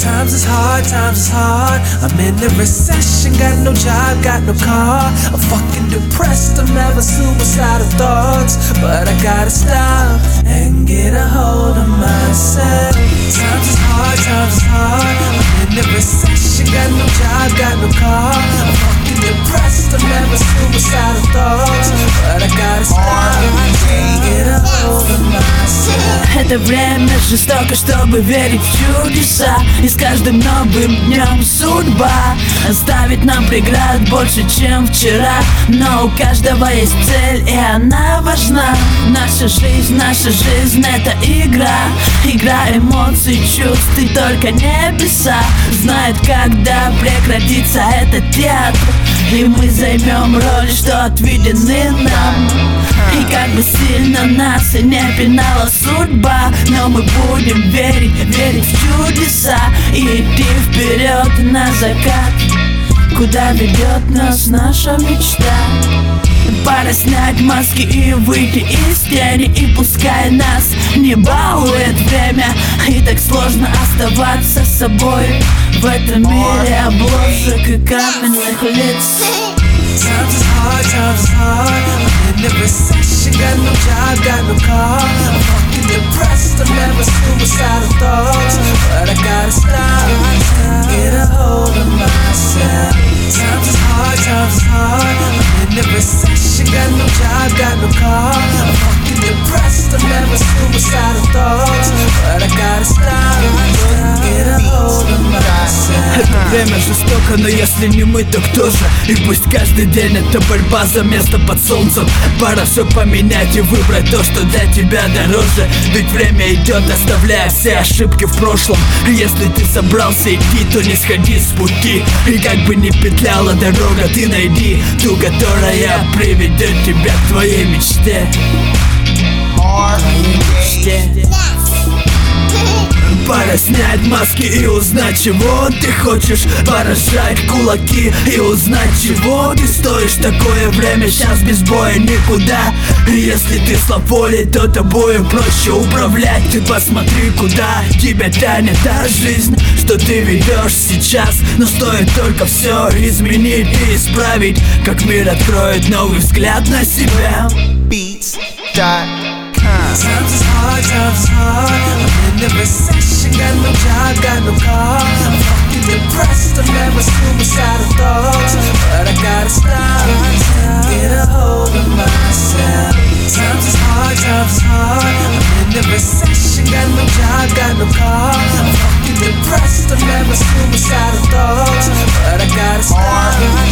Times is hard. I'm in a recession, got no job, got no car. I'm fucking depressed, I'm having suicidal thoughts. But I gotta stop and get a hold of myself. Times is hard. I'm in a recession, got no job, got no car. I'm fucking depressed, I'm having suicidal thoughts. But I gotta stop and get a hold of myself. Это время жестоко, чтобы верить в чудеса. И с каждым новым днем судьба ставит нам преград больше, чем вчера. Но у каждого есть цель, и она важна. Наша жизнь это игра. Игра эмоций, чувств, и только небеса знают, когда прекратится этот театр. И мы займем роли, что отведены нам. И как бы сильно нас и не пинала судьба, но мы будем верить в чудеса и идти вперед на закат, куда ведет нас наша мечта. Пора снять маски и выйти из тени. И пускай нас не балует время, и так сложно оставаться собой в этом мире обложек и каменных лиц. Times is hard. I'm in a recession, got no job, got no car. I'm fucking depressed, I'm having suicidal thoughts. But I gotta stop and get a hold of myself. Times is hard. I'm in a recession, got no job, got no car. I'm fucking depressed, I'm having suicidal thoughts. But I gotta stop and get a hold of myself. Это время жестоко, но если не мы, то кто же? И пусть каждый день это борьба за место под солнцем. Пора все поменять и выбрать то, что для тебя дороже. Ведь время идет, оставляя все ошибки в прошлом. Если ты собрался идти, то не сходи с пути. И как бы ни петляла дорога, ты найди ту, которая приведет тебя к твоей мечте. Пора снять маски и узнать, чего ты хочешь. Пора сжать кулаки и узнать, чего ты стоишь. Такое время сейчас без боя никуда. И если ты слаб воли, то тобою проще управлять. Ты посмотри, куда тебя тянет та жизнь, что ты ведешь сейчас. Но стоит только все изменить и исправить, как мир откроет новый взгляд на себя. Times is hard. I'm in a recession, got no job, got no car. I'm fucking depressed, I'm having suicidal thoughts. But I gotta stop and get a hold of myself. Times is hard. I'm in a recession, got no job, got no car. I'm fucking depressed, I'm having suicidal thoughts. But I gotta stop